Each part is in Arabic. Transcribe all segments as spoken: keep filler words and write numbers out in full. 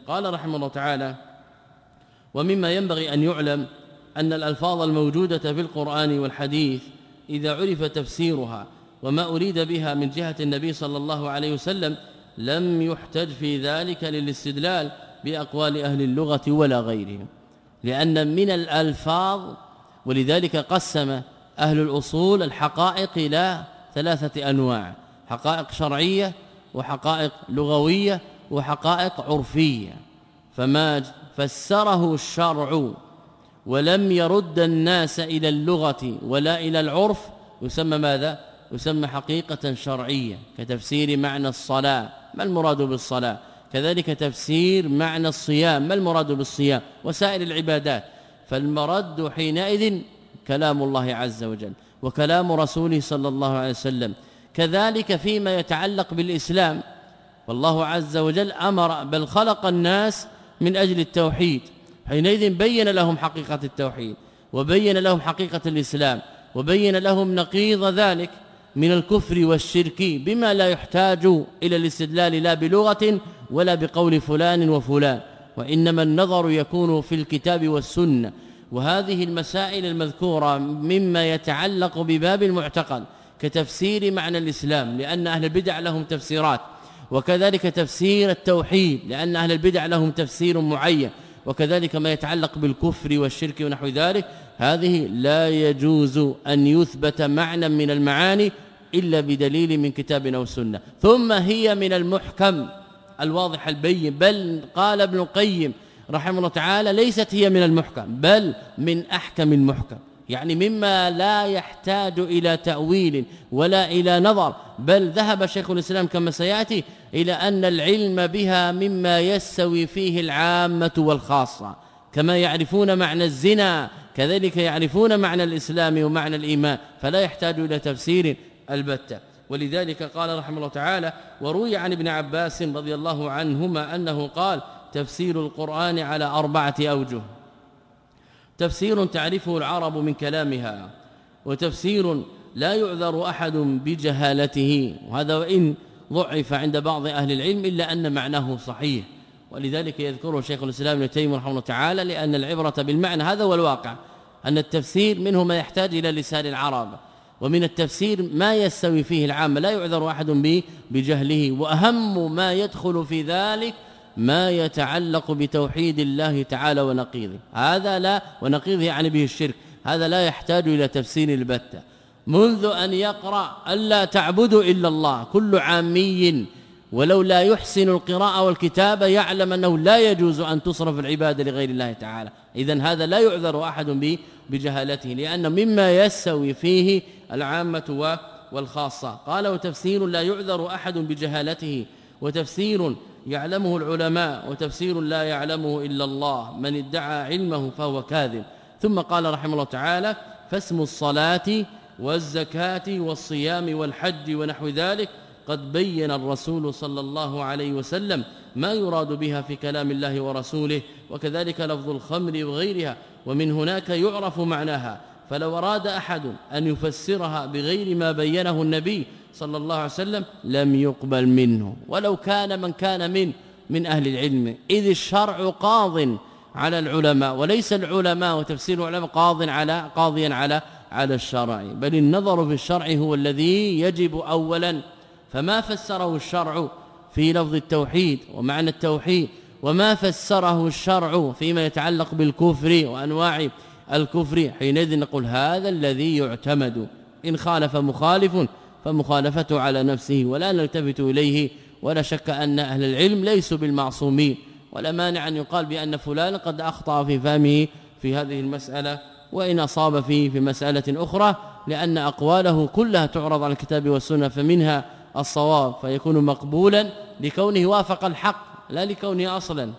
قال رحمه الله تعالى: ومما ينبغي أن يعلم أن الألفاظ الموجودة في القرآن والحديث إذا عرف تفسيرها وما أريد بها من جهة النبي صلى الله عليه وسلم لم يحتج في ذلك للاستدلال بأقوال أهل اللغة ولا غيرهم، لأن من الألفاظ، ولذلك قسم أهل الأصول الحقائق إلى ثلاثة أنواع: حقائق شرعية وحقائق لغوية وحقائق عرفية. فما فسره الشرع ولم يرد الناس إلى اللغة ولا إلى العرف يسمى ماذا؟ يسمى حقيقة شرعية، كتفسير معنى الصلاة ما المراد بالصلاة، كذلك تفسير معنى الصيام ما المراد بالصيام، وسائر العبادات. فالمرد حينئذ كلام الله عز وجل وكلام رسوله صلى الله عليه وسلم. كذلك فيما يتعلق بالإسلام، والله عز وجل أمر بل خلق الناس من أجل التوحيد، حينئذ بين لهم حقيقة التوحيد وبين لهم حقيقة الإسلام وبين لهم نقيض ذلك من الكفر والشرك بما لا يحتاج إلى الاستدلال لا بلغة ولا بقول فلان وفلان، وإنما النظر يكون في الكتاب والسنة. وهذه المسائل المذكورة مما يتعلق بباب المعتقد كتفسير معنى الإسلام، لأن أهل البدع لهم تفسيرات، وكذلك تفسير التوحيد لأن أهل البدع لهم تفسير معين، وكذلك ما يتعلق بالكفر والشرك ونحو ذلك. هذه لا يجوز أن يثبت معنى من المعاني إلا بدليل من كتاب أو سنة. ثم هي من المحكم الواضح البين، بل قال ابن القيم رحمه الله تعالى: ليست هي من المحكم بل من أحكم المحكم، يعني مما لا يحتاج إلى تأويل ولا إلى نظر، بل ذهب شيخ الإسلام كما سيأتي إلى أن العلم بها مما يستوي فيه العامة والخاصة، كما يعرفون معنى الزنا كذلك يعرفون معنى الإسلام ومعنى الإيمان، فلا يحتاج إلى تفسير البتة. ولذلك قال رحمه الله تعالى: وروي عن ابن عباس رضي الله عنهما أنه قال: تفسير القرآن على أربعة أوجه: تفسير تعرفه العرب من كلامها، وتفسير لا يعذر أحد بجهالته، وهذا وإن ضعف عند بعض أهل العلم إلا أن معناه صحيح، ولذلك يذكره شيخ الإسلام ابن تيمية رحمه الله تعالى، لأن العبرة بالمعنى. هذا هو الواقع، أن التفسير منه ما يحتاج إلى لسان العرب، ومن التفسير ما يستوي فيه العامة لا يعذر أحد به بجهله. وأهم ما يدخل في ذلك ما يتعلق بتوحيد الله تعالى ونقيضه، هذا لا ونقيضه يعني به الشرك، هذا لا يحتاج إلى تفسير البتة. منذ أن يقرأ ألا تعبدوا إلا الله، كل عامي ولو لا يحسن القراءة والكتابة يعلم أنه لا يجوز أن تصرف العبادة لغير الله تعالى. إذن هذا لا يعذر أحد به بجهالته، لأن مما يستوي فيه العامة والخاصة. قال: وتفسير لا يعذر أحد بجهالته، وتفسير يعلمه العلماء، وتفسير لا يعلمه إلا الله، من ادعى علمه فهو كاذب. ثم قال رحمه الله تعالى: فاسم الصلاة والزكاة والصيام والحج ونحو ذلك قد بين الرسول صلى الله عليه وسلم ما يراد بها في كلام الله ورسوله، وكذلك لفظ الخمر وغيرها، ومن هناك يعرف معناها. فلو أراد أحد أن يفسرها بغير ما بينه النبي صلى الله عليه وسلم لم يقبل منه، ولو كان من كان من من أهل العلم، إذ الشرع قاض على العلماء، وليس العلماء وتفسير العلماء قاض على قاضيا على على الشرع، بل النظر في الشرع هو الذي يجب أولا. فما فسره الشرع في لفظ التوحيد ومعنى التوحيد، وما فسره الشرع فيما يتعلق بالكفر وأنواع الكفر، حينئذ نقول هذا الذي يعتمد. إن خالف مخالف فمخالفته على نفسه ولا نلتفت إليه. ولا شك أن أهل العلم ليسوا بالمعصومين، ولا مانع أن يقال بأن فلان قد أخطأ في فهمه في هذه المسألة، وإن أصاب فيه في مسألة أخرى، لأن أقواله كلها تعرض على الكتاب والسنة، فمنها الصواب فيكون مقبولا لكونه وافق الحق لا لكونه أصلا،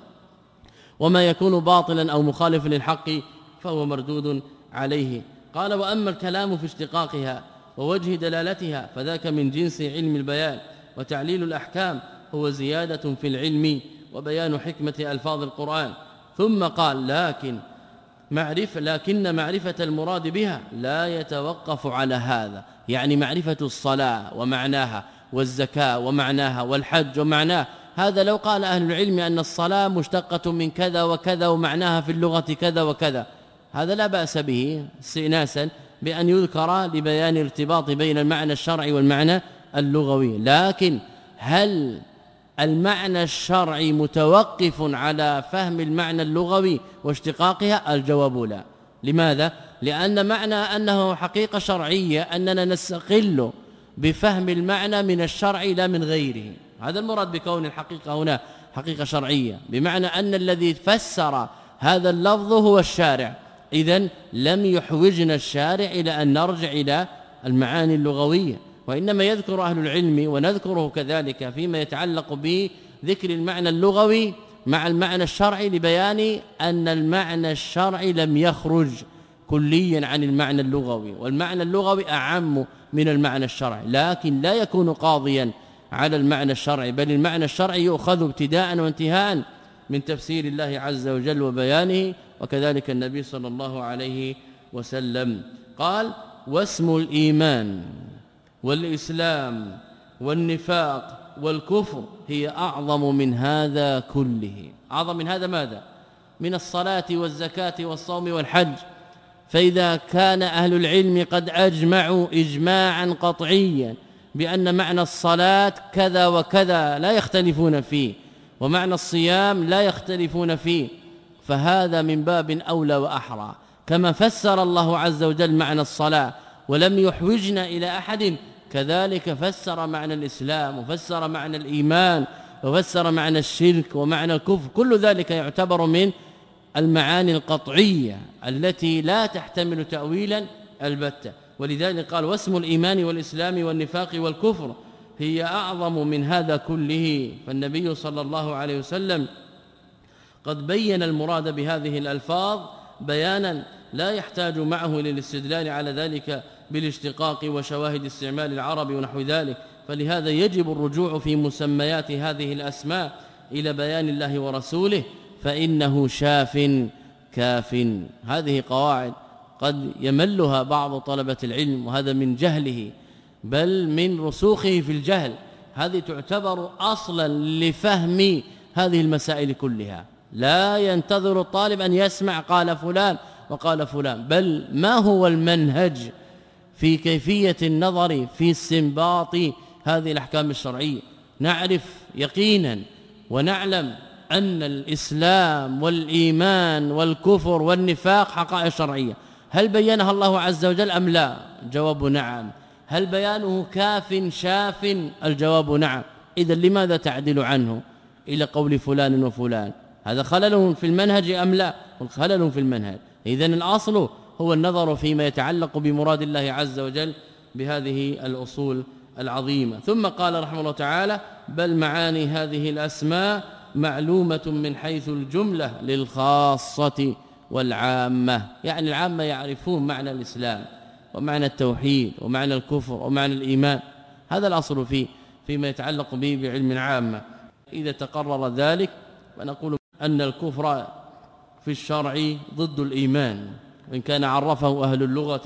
وما يكون باطلا أو مخالفا للحق فهو مردود عليه. قال: وأما الكلام في اشتقاقها ووجه دلالتها فذاك من جنس علم البيان، وتعليل الأحكام هو زيادة في العلم وبيان حكمة ألفاظ القرآن. ثم قال: لكن معرفة لكن معرفة المراد بها لا يتوقف على هذا، يعني معرفة الصلاة ومعناها والزكاة ومعناها والحج ومعناه هذا لو قال أهل العلم أن الصلاة مشتقة من كذا وكذا ومعناها في اللغة كذا وكذا، هذا لا بأس به استئناسا بأن يذكر لبيان الارتباط بين المعنى الشرعي والمعنى اللغوي. لكن هل المعنى الشرعي متوقف على فهم المعنى اللغوي واشتقاقها؟ الجواب لا. لماذا؟ لأن معنى أنه حقيقة شرعية أننا نستقل بفهم المعنى من الشرع لا من غيره، هذا المراد بكون الحقيقة هنا حقيقة شرعية، بمعنى أن الذي فسر هذا اللفظ هو الشارع، إذن لم يحوجنا الشارع إلى أن نرجع إلى المعاني اللغوية، وإنما يذكر أهل العلم ونذكره كذلك فيما يتعلق بذكر المعنى اللغوي مع المعنى الشرعي لبيان أن المعنى الشرعي لم يخرج كليا عن المعنى اللغوي، والمعنى اللغوي أعم من المعنى الشرعي، لكن لا يكون قاضيا على المعنى الشرعي، بل المعنى الشرعي يؤخذ ابتداء وانتهاء من تفسير الله عز وجل وبيانه، وكذلك النبي صلى الله عليه وسلم قال: واسم الإيمان والإسلام والنفاق والكفر هي أعظم من هذا كله. أعظم من هذا ماذا؟ من الصلاة والزكاة والصوم والحج. فإذا كان أهل العلم قد أجمعوا إجماعا قطعيا بأن معنى الصلاة كذا وكذا لا يختلفون فيه، ومعنى الصيام لا يختلفون فيه، فهذا من باب أولى وأحرى. كما فسر الله عز وجل معنى الصلاة ولم يحوجنا إلى أحد، كذلك فسر معنى الإسلام وفسر معنى الإيمان وفسر معنى الشرك ومعنى الكفر، كل ذلك يعتبر من المعاني القطعية التي لا تحتمل تأويلا البتة. ولذلك قال: واسم الإيمان والإسلام والنفاق والكفر هي أعظم من هذا كله. فالنبي صلى الله عليه وسلم قد بين المراد بهذه الألفاظ بيانا لا يحتاج معه للاستدلال على ذلك بالاشتقاق وشواهد استعمال العرب ونحو ذلك. فلهذا يجب الرجوع في مسميات هذه الأسماء إلى بيان الله ورسوله، فإنه شاف كاف. هذه قواعد قد يملها بعض طلبة العلم، وهذا من جهله بل من رسوخه في الجهل. هذه تعتبر أصلا لفهم هذه المسائل كلها. لا ينتظر الطالب أن يسمع قال فلان وقال فلان، بل ما هو المنهج في كيفية النظر في استنباط هذه الأحكام الشرعية. نعرف يقينا ونعلم أن الإسلام والإيمان والكفر والنفاق حقائق شرعية، هل بينها الله عز وجل أم لا؟ الجواب نعم. هل بيانه كاف شاف؟ الجواب نعم. إذا لماذا تعدل عنه إلى قول فلان وفلان؟ هذا خلل في المنهج أم لا؟ خلل في المنهج. إذن الأصل هو النظر فيما يتعلق بمراد الله عز وجل بهذه الأصول العظيمة. ثم قال رحمه الله تعالى: بل معاني هذه الأسماء معلومة من حيث الجملة للخاصة والعامة، يعني العامة يعرفون معنى الإسلام ومعنى التوحيد ومعنى الكفر ومعنى الإيمان، هذا الأصل فيه فيما يتعلق به بعلم العامة. إذا تقرر ذلك فنقول أن الكفر في الشرع ضد الإيمان، وإن كان عرفه أهل اللغة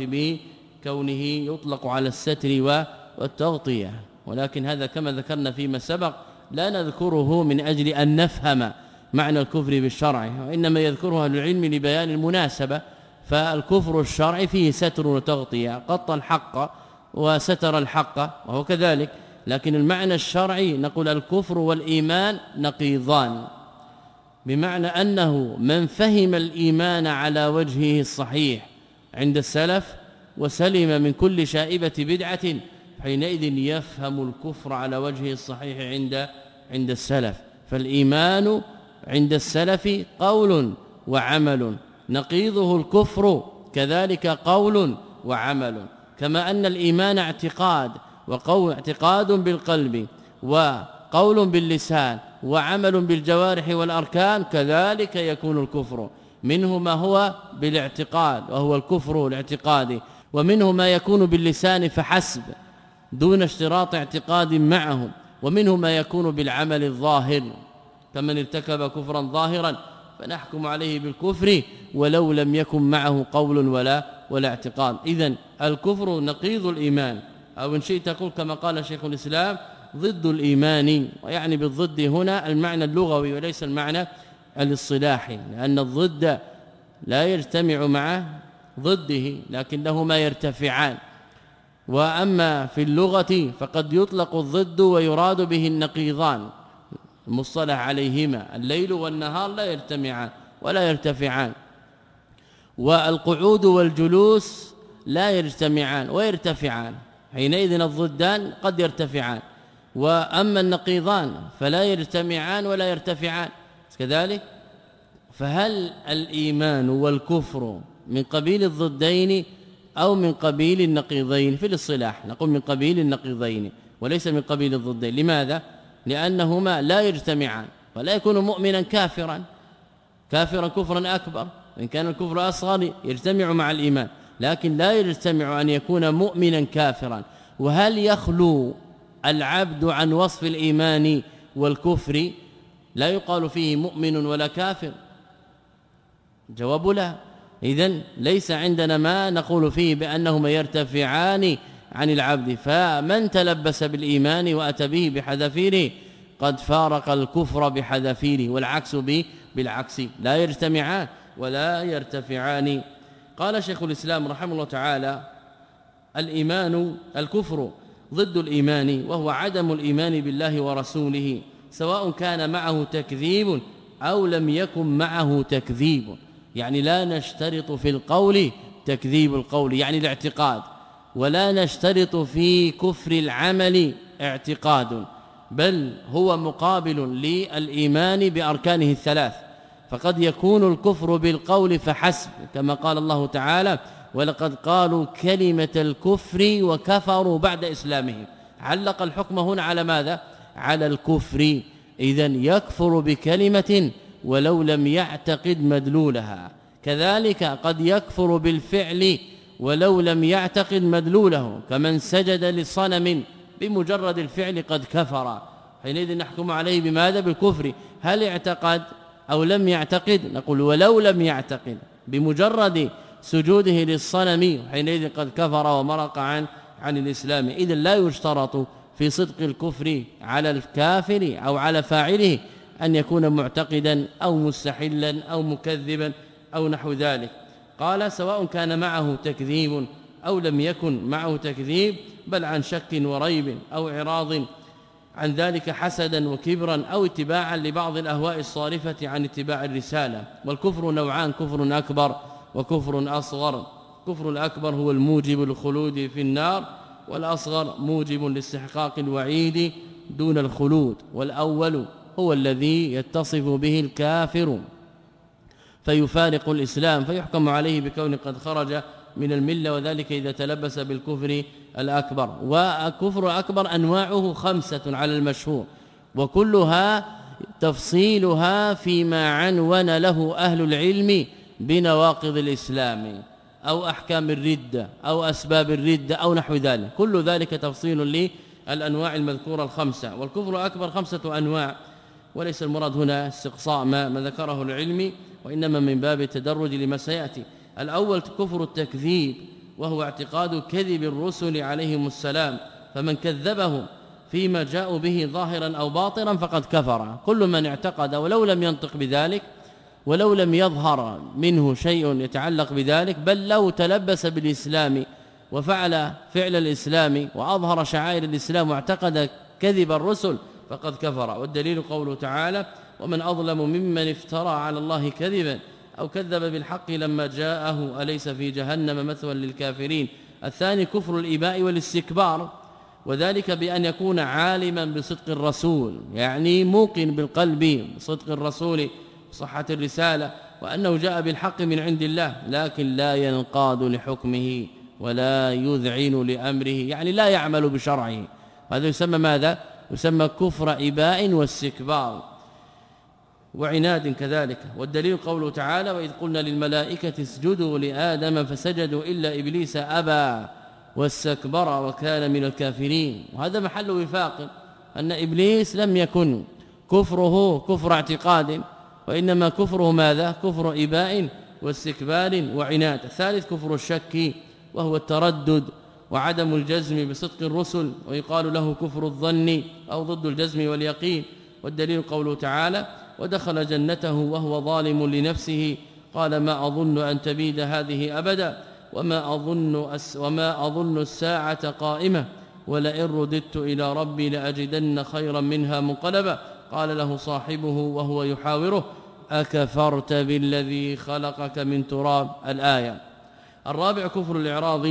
بكونه يطلق على الستر والتغطية، ولكن هذا كما ذكرنا فيما سبق لا نذكره من أجل أن نفهم معنى الكفر بالشرع، وإنما يذكرها أهل العلم لبيان المناسبة. فالكفر الشرعي فيه ستر وتغطية، قط الحق وستر الحق وهو كذلك، لكن المعنى الشرعي نقول الكفر والإيمان نقيضان، بمعنى أنه من فهم الإيمان على وجهه الصحيح عند السلف وسلم من كل شائبة بدعة، حينئذ يفهم الكفر على وجهه الصحيح عند عند السلف. فالإيمان عند السلف قول وعمل، نقيضه الكفر كذلك قول وعمل. كما أن الإيمان اعتقاد، وقول اعتقاد بالقلب وقول باللسان وعمل بالجوارح والأركان، كذلك يكون الكفر. منه ما هو بالاعتقاد وهو الكفر الاعتقادي، ومنه ما يكون باللسان فحسب دون اشتراط اعتقاد معه، ومنه ما يكون بالعمل الظاهر، كمن ارتكب كفرا ظاهرا فنحكم عليه بالكفر ولو لم يكن معه قول ولا ولا اعتقاد. إذن الكفر نقيض الإيمان، أو إن شئت تقول كما قال شيخ الإسلام: ضد الإيمان، ويعني بالضد هنا المعنى اللغوي وليس المعنى الاصطلاحي، لأن الضد لا يجتمع مع ضده لكنهما يرتفعان. وأما في اللغة فقد يطلق الضد ويراد به النقيضان المصطلح عليهما، الليل والنهار لا يجتمعان ولا يرتفعان، والقعود والجلوس لا يجتمعان ويرتفعان، حينئذ الضدان قد يرتفعان، وأما النقيضان فلا يجتمعان ولا يرتفعان كذلك. فهل الإيمان والكفر من قبيل الضدين أو من قبيل النقيضين؟ في الاصطلاح نقول من قبيل النقيضين وليس من قبيل الضدين. لماذا؟ لأنهما لا يجتمعان، فلا يكون مؤمنا كافرا كافرا كفرا أكبر، إن كان الكفر أصغر يجتمع مع الإيمان، لكن لا يجتمع أن يكون مؤمنا كافرا. وهل يخلو العبد عن وصف الإيمان والكفر؟ لا يقال فيه مؤمن ولا كافر، جواب لا. إذن ليس عندنا ما نقول فيه بأنهما يرتفعان عن العبد، فمن تلبس بالإيمان وأتى به بحذافيره قد فارق الكفر بحذافيره، والعكس به بالعكس، لا يجتمعان ولا يرتفعان. قال شيخ الإسلام رحمه الله تعالى: الإيمان الكفر ضد الإيمان، وهو عدم الإيمان بالله ورسوله، سواء كان معه تكذيب أو لم يكن معه تكذيب. يعني لا نشترط في القول تكذيب القول يعني الاعتقاد، ولا نشترط في كفر العمل اعتقاد، بل هو مقابل للإيمان بأركانه الثلاث. فقد يكون الكفر بالقول فحسب، كما قال الله تعالى: ولقد قالوا كلمة الكفر وكفروا بعد إسلامهم. علق الحكم هنا على ماذا؟ على الكفر. إذن يكفر بكلمة ولو لم يعتقد مدلولها، كذلك قد يكفر بالفعل ولو لم يعتقد مدلوله، كمن سجد لصنم بمجرد الفعل قد كفر، حينئذ نحكم عليه بماذا؟ بالكفر. هل اعتقد أو لم يعتقد؟ نقول ولو لم يعتقد بمجرد سجوده للصنم حينئذ قد كفر ومرق عن عن الإسلام. إذن لا يشترط في صدق الكفر على الكافر أو على فاعله أن يكون معتقدا أو مستحلا أو مكذبا أو نحو ذلك. قال: سواء كان معه تكذيب أو لم يكن معه تكذيب، بل عن شك وريب أو إعراض عن ذلك حسدا وكبرا أو اتباعا لبعض الأهواء الصارفة عن اتباع الرسالة. والكفر نوعان: كفر أكبر وكفر أصغر. كفر الأكبر هو الموجب للخلود في النار، والأصغر موجب لاستحقاق الوعيد دون الخلود. والأول هو الذي يتصف به الكافر فيفارق الإسلام فيحكم عليه بكون قد خرج من الملة، وذلك إذا تلبس بالكفر الأكبر. والكفر الأكبر أنواعه خمسة على المشهور، وكلها تفصيلها فيما عنون له أهل العلم بنواقض الإسلام أو أحكام الردة أو أسباب الردة أو نحو ذلك، كل ذلك تفصيل للأنواع المذكورة الخمسة. والكفر الأكبر خمسة أنواع، وليس المراد هنا استقصاء ما, ما ذكره العلم، وإنما من باب التدرج لما سيأتي. الأول كفر التكذيب، وهو اعتقاد كذب الرسل عليهم السلام، فمن كذبهم فيما جاءوا به ظاهرا أو باطنا فقد كفر. كل من اعتقد ولو لم ينطق بذلك ولو لم يظهر منه شيء يتعلق بذلك، بل لو تلبس بالإسلام وفعل فعل الإسلام وأظهر شعائر الإسلام واعتقد كذب الرسل فقد كفر. والدليل قوله تعالى: ومن أظلم ممن افترى على الله كذبا أو كذب بالحق لما جاءه أليس في جهنم مثوى للكافرين. الثاني كفر الإباء والاستكبار، وذلك بأن يكون عالما بصدق الرسول، يعني موقن بالقلب بصدق الرسول صحة الرسالة وأنه جاء بالحق من عند الله، لكن لا ينقاد لحكمه ولا يذعن لأمره، يعني لا يعمل بشرعه. هذا يسمى ماذا؟ يسمى كفر إباء واستكبار وعناد كذلك. والدليل قوله تعالى: وإذ قلنا للملائكة اسجدوا لآدم فسجدوا إلا إبليس أبى واستكبر وكان من الكافرين. وهذا محل وفاق، أن إبليس لم يكن كفره كفر اعتقاد، وإنما كفره ماذا؟ كفر إباء واستكبار وعناد. الثالث كفر الشك، وهو التردد وعدم الجزم بصدق الرسل، ويقال له كفر الظن أو ضد الجزم واليقين. والدليل قوله تعالى ودخل جنته وهو ظالم لنفسه قال ما أظن أن تبيد هذه أبدا وما أظن, أس وما أظن الساعة قائمة ولئن رددت إلى ربي لأجدن خيرا منها منقلبا قال له صاحبه وهو يحاوره أكفرت بالذي خلقك من تراب. الآية. الرابع كفر الإعراض،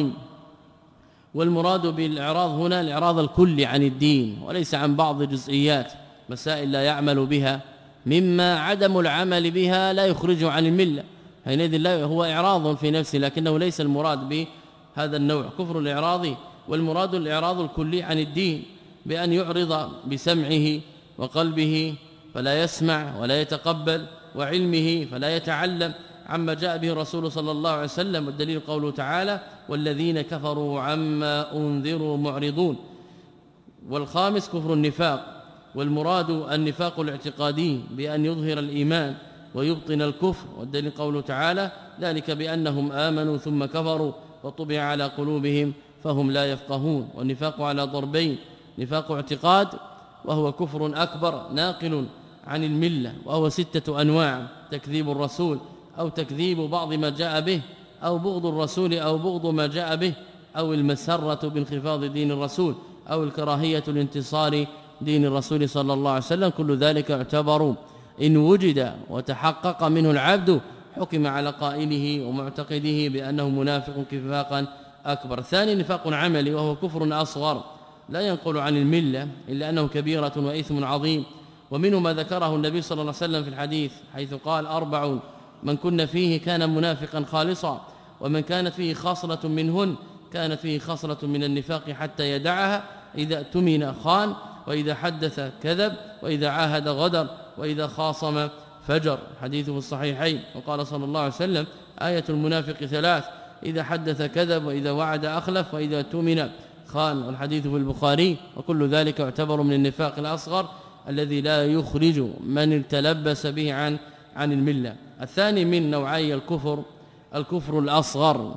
والمراد بالإعراض هنا الإعراض الكلي عن الدين وليس عن بعض جزئيات مسائل لا يعمل بها مما عدم العمل بها لا يخرج عن الملة، حينئذ لا هو إعراض في نفسه لكنه ليس المراد بهذا النوع كفر الإعراض. والمراد الإعراض الكلي عن الدين بأن يعرض بسمعه وقلبه فلا يسمع ولا يتقبل وعلمه فلا يتعلم عما جاء به الرسول صلى الله عليه وسلم. والدليل قوله تعالى والذين كفروا عما أنذروا معرضون. والخامس كفر النفاق، والمراد النفاق الاعتقادي بأن يظهر الإيمان ويبطن الكفر. والدليل قوله تعالى ذلك بأنهم آمنوا ثم كفروا وطبع على قلوبهم فهم لا يفقهون. والنفاق على ضربين، نفاق اعتقاد وهو كفر أكبر ناقل عن الملة وهو ستة أنواع: تكذيب الرسول أو تكذيب بعض ما جاء به أو بغض الرسول أو بغض ما جاء به أو المسرة بانخفاض دين الرسول أو الكراهية لانتصار دين الرسول صلى الله عليه وسلم. كل ذلك يعتبر إن وجد وتحقق منه العبد حكم على قائله ومعتقده بأنه منافق نفاقا أكبر. ثاني نفاق عملي وهو كفر أصغر لا ينقل عن الملة إلا أنه كبيرة وإثم عظيم، ومنه ما ذكره النبي صلى الله عليه وسلم في الحديث حيث قال أربع من كن فيه كان منافقا خالصا ومن كانت فيه خاصلة منهن كانت فيه خاصلة من النفاق حتى يدعها: إذا اؤتمن خان وإذا حدث كذب وإذا عاهد غدر وإذا خاصم فجر. حديثه في الصحيحين. وقال صلى الله عليه وسلم آية المنافق ثلاث: إذا حدث كذب وإذا وعد أخلف وإذا اؤتمن خان. والحديث في البخاري. وكل ذلك يعتبر من النفاق الأصغر الذي لا يخرج من تلبس به عن عن الملة. الثاني من نوعي الكفر الكفر الأصغر،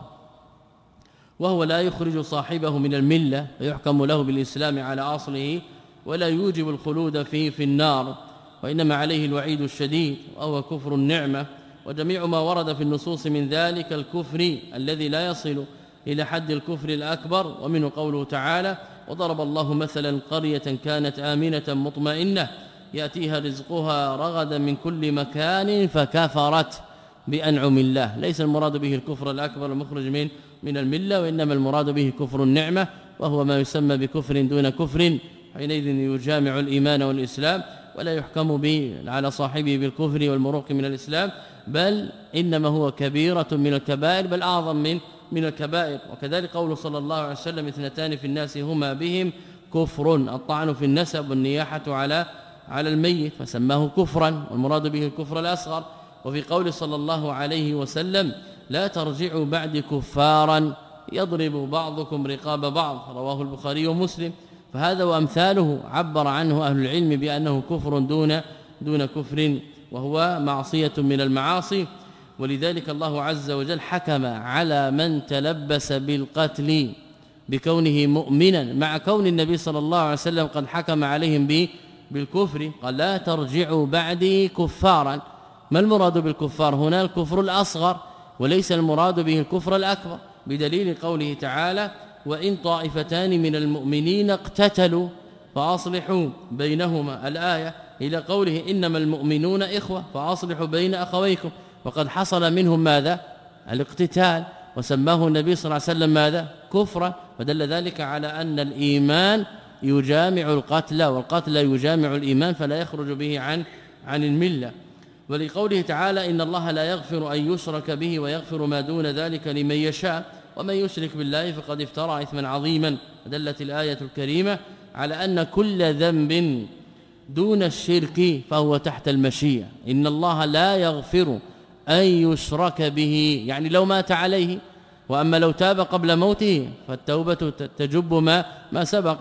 وهو لا يخرج صاحبه من الملة ويحكم له بالإسلام على أصله ولا يوجب الخلود فيه في النار، وإنما عليه الوعيد الشديد وهو كفر النعمة. وجميع ما ورد في النصوص من ذلك الكفر الذي لا يصل إلى حد الكفر الأكبر. ومنه قوله تعالى وضرب الله مثلا قرية كانت آمنة مطمئنة يأتيها رزقها رغدا من كل مكان فكفرت بأنعم الله. ليس المراد به الكفر الأكبر المخرج من من الملة، وإنما المراد به كفر النعمة وهو ما يسمى بكفر دون كفر، حينئذ يجامع الإيمان والإسلام ولا يحكم به على صاحبه بالكفر والمروق من الإسلام، بل إنما هو كبيرة من الكبائر بل أعظم من من الكبائر. وكذلك قوله صلى الله عليه وسلم اثنتان في الناس هما بهم كفر: الطعن في النسب والنياحة على على الميت، فسماه كفرا والمراد به الكفر الأصغر. وفي قول صلى الله عليه وسلم لا ترجعوا بعد كفارا يضرب بعضكم رقاب بعض، رواه البخاري ومسلم. فهذا وأمثاله عبر عنه أهل العلم بأنه كفر دون دون كفر وهو معصية من المعاصي. ولذلك الله عز وجل حكم على من تلبس بالقتل بكونه مؤمنا، مع كون النبي صلى الله عليه وسلم قد حكم عليهم به بالكفر. قال لا ترجعوا بعدي كفارا. ما المراد بالكفار هنا؟ الكفر الأصغر، وليس المراد به الكفر الأكبر، بدليل قوله تعالى وإن طائفتان من المؤمنين اقتتلوا فأصلحوا بينهما، الآية، إلى قوله إنما المؤمنون إخوة فأصلحوا بين أخويكم. وقد حصل منهم ماذا؟ الاقتتال، وسماه النبي صلى الله عليه وسلم ماذا؟ كفرا. فدل ذلك على أن الإيمان يجامع القتل والقتل يجامع الإيمان فلا يخرج به عن عن الملة. ولقوله تعالى إن الله لا يغفر أن يشرك به ويغفر ما دون ذلك لمن يشاء ومن يشرك بالله فقد افترى إثما عظيما. فدلت الآية الكريمة على أن كل ذنب دون الشرك فهو تحت المشيئة. إن الله لا يغفر أن يشرك به، يعني لو مات عليه، وأما لو تاب قبل موته فالتوبة تجب ما ما سبق.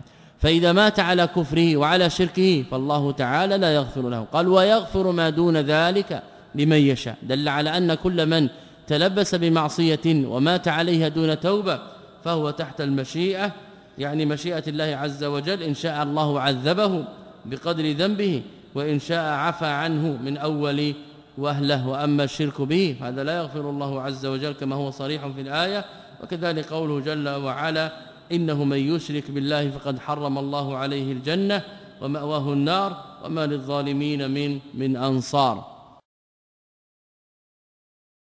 فإذا مات على كفره وعلى شركه فالله تعالى لا يغفر له. قال ويغفر ما دون ذلك لمن يشاء، دل على أن كل من تلبس بمعصية ومات عليها دون توبة فهو تحت المشيئة، يعني مشيئة الله عز وجل. إن شاء الله عذبه بقدر ذنبه، وإن شاء عفى عنه من أول وهله. وأما الشرك به هذا لا يغفر الله عز وجل كما هو صريح في الآية. وكذلك قوله جل وعلا: إنه من يشرك بالله فقد حرم الله عليه الجنة ومأواه النار وما للظالمين من من أنصار.